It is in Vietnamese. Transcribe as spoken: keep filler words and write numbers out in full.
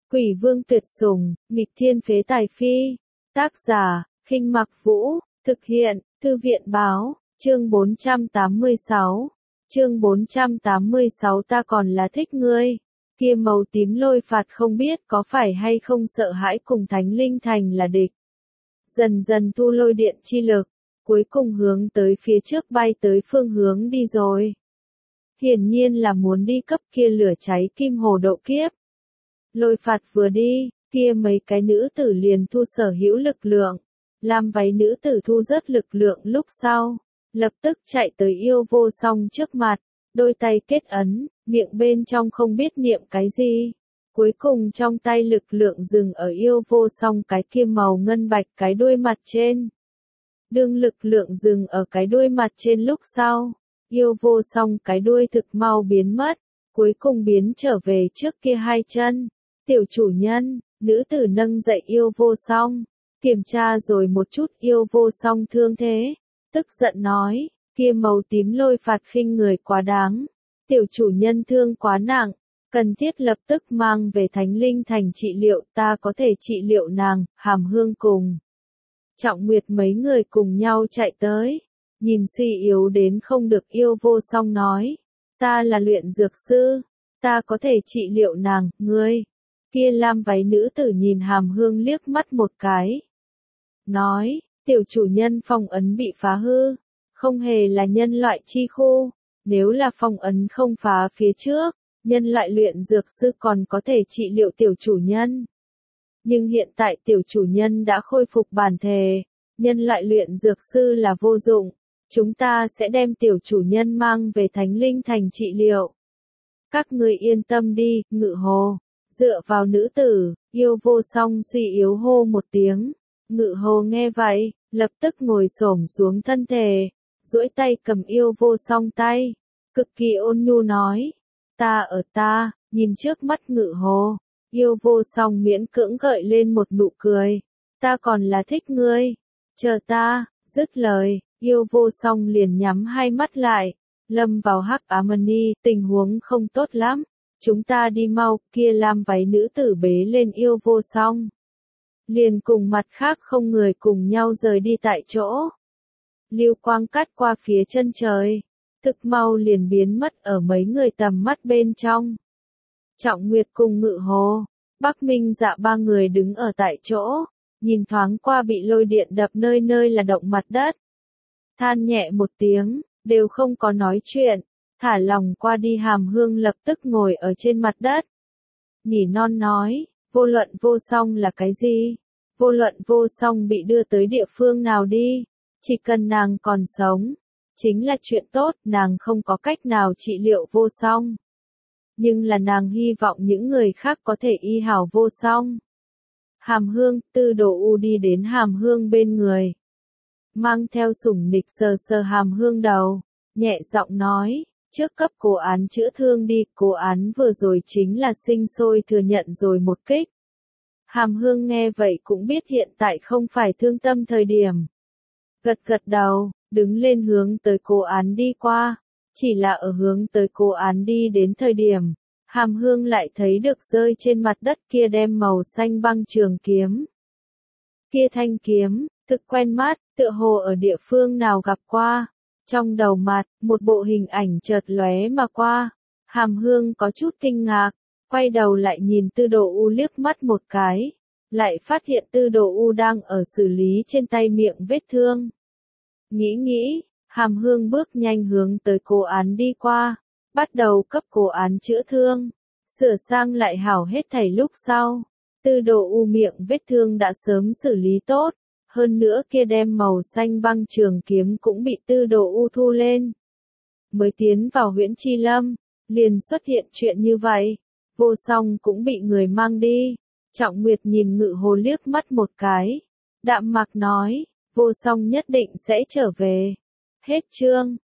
Quỷ vương tuyệt sủng, nghịch thiên phế tài phi. Tác giả, Khinh Mặc Vũ, thực hiện, Thư viện báo, chương bốn trăm tám mươi sáu. Chương bốn trăm tám mươi sáu ta còn là thích ngươi. Kia màu tím lôi phạt không biết có phải hay không sợ hãi cùng Thánh Linh Thành là địch. Dần dần thu lôi điện chi lực, cuối cùng hướng tới phía trước bay tới phương hướng đi rồi. Hiển nhiên là muốn đi cấp kia lửa cháy kim hồ độ kiếp. Lôi phạt vừa đi, kia mấy cái nữ tử liền thu sở hữu lực lượng. Làm váy nữ tử thu rất lực lượng lúc sau, lập tức chạy tới yêu vô song trước mặt, đôi tay kết ấn, miệng bên trong không biết niệm cái gì. Cuối cùng trong tay lực lượng dừng ở yêu vô song cái kia màu ngân bạch cái đuôi mặt trên. Đương lực lượng dừng ở cái đuôi mặt trên lúc sau, yêu vô song cái đuôi thực mau biến mất, cuối cùng biến trở về trước kia hai chân. Tiểu chủ nhân, nữ tử nâng dậy yêu vô song, kiểm tra rồi một chút yêu vô song thương thế, tức giận nói, kia màu tím lôi phạt khinh người quá đáng, tiểu chủ nhân thương quá nặng, cần thiết lập tức mang về Thánh Linh Thành trị liệu, ta có thể trị liệu nàng. Hàm Hương cùng Trọng Nguyệt mấy người cùng nhau chạy tới, nhìn suy yếu đến không được yêu vô song nói, ta là luyện dược sư, ta có thể trị liệu nàng. Ngươi, kia lam váy nữ tử nhìn Hàm Hương liếc mắt một cái, nói, tiểu chủ nhân phong ấn bị phá hư, không hề là nhân loại chi khu, nếu là phong ấn không phá phía trước, nhân loại luyện dược sư còn có thể trị liệu tiểu chủ nhân. Nhưng hiện tại tiểu chủ nhân đã khôi phục bản thể, nhân loại luyện dược sư là vô dụng, chúng ta sẽ đem tiểu chủ nhân mang về Thánh Linh Thành trị liệu. Các ngươi yên tâm đi. Ngự hồ, dựa vào nữ tử, yêu vô song suy yếu hô một tiếng. Ngự hồ nghe vậy, lập tức ngồi xổm xuống thân thể, duỗi tay cầm yêu vô song tay, cực kỳ ôn nhu nói, ta ở ta. Nhìn trước mắt ngự hồ, yêu vô song miễn cưỡng gợi lên một nụ cười, ta còn là thích ngươi, chờ ta. Dứt lời, yêu vô song liền nhắm hai mắt lại, lâm vào hắc ám ni, tình huống không tốt lắm, chúng ta đi mau. Kia lam váy nữ tử bế lên yêu vô song, liền cùng mặt khác không người cùng nhau rời đi tại chỗ. Lưu quang cắt qua phía chân trời, thực mau liền biến mất ở mấy người tầm mắt bên trong. Trọng Nguyệt cùng Ngự hồ, Bắc Minh Dạ ba người đứng ở tại chỗ, nhìn thoáng qua bị lôi điện đập nơi nơi là động mặt đất. Than nhẹ một tiếng, đều không có nói chuyện, thả lòng qua đi. Hàm Hương lập tức ngồi ở trên mặt đất, nỉ non nói, vô luận vô song là cái gì, vô luận vô song bị đưa tới địa phương nào đi, chỉ cần nàng còn sống, chính là chuyện tốt. Nàng không có cách nào trị liệu vô song, nhưng là nàng hy vọng những người khác có thể y hảo vô song. Hàm Hương, Tư Đồ U đi đến Hàm Hương bên người, mang theo sủng nịch sờ sờ Hàm Hương đầu, nhẹ giọng nói, trước cấp cố án chữa thương đi. Cố án vừa rồi chính là sinh sôi thừa nhận rồi một kích. Hàm Hương nghe vậy cũng biết hiện tại không phải thương tâm thời điểm, gật gật đầu, đứng lên hướng tới cố án đi qua. Chỉ là ở hướng tới cố án đi đến thời điểm, Hàm Hương lại thấy được rơi trên mặt đất kia đem màu xanh băng trường kiếm. Kia thanh kiếm, thực quen mắt, tựa hồ ở địa phương nào gặp qua. Trong đầu mặt, một bộ hình ảnh chợt lóe mà qua. Hàm Hương có chút kinh ngạc, quay đầu lại nhìn Tư Đồ U liếc mắt một cái, lại phát hiện Tư Đồ U đang ở xử lý trên tay miệng vết thương. Nghĩ nghĩ, Hàm Hương bước nhanh hướng tới cố án đi qua, bắt đầu cấp cố án chữa thương, sửa sang lại hảo hết thảy lúc sau. Tư Đồ U miệng vết thương đã sớm xử lý tốt, hơn nữa kia đem màu xanh băng trường kiếm cũng bị Tư Đồ U thu lên. Mới tiến vào Huyễn Chi Lâm, liền xuất hiện chuyện như vậy, vô song cũng bị người mang đi. Trọng Nguyệt nhìn Ngự hồ liếc mắt một cái, đạm mạc nói, vô song nhất định sẽ trở về. Hết chương.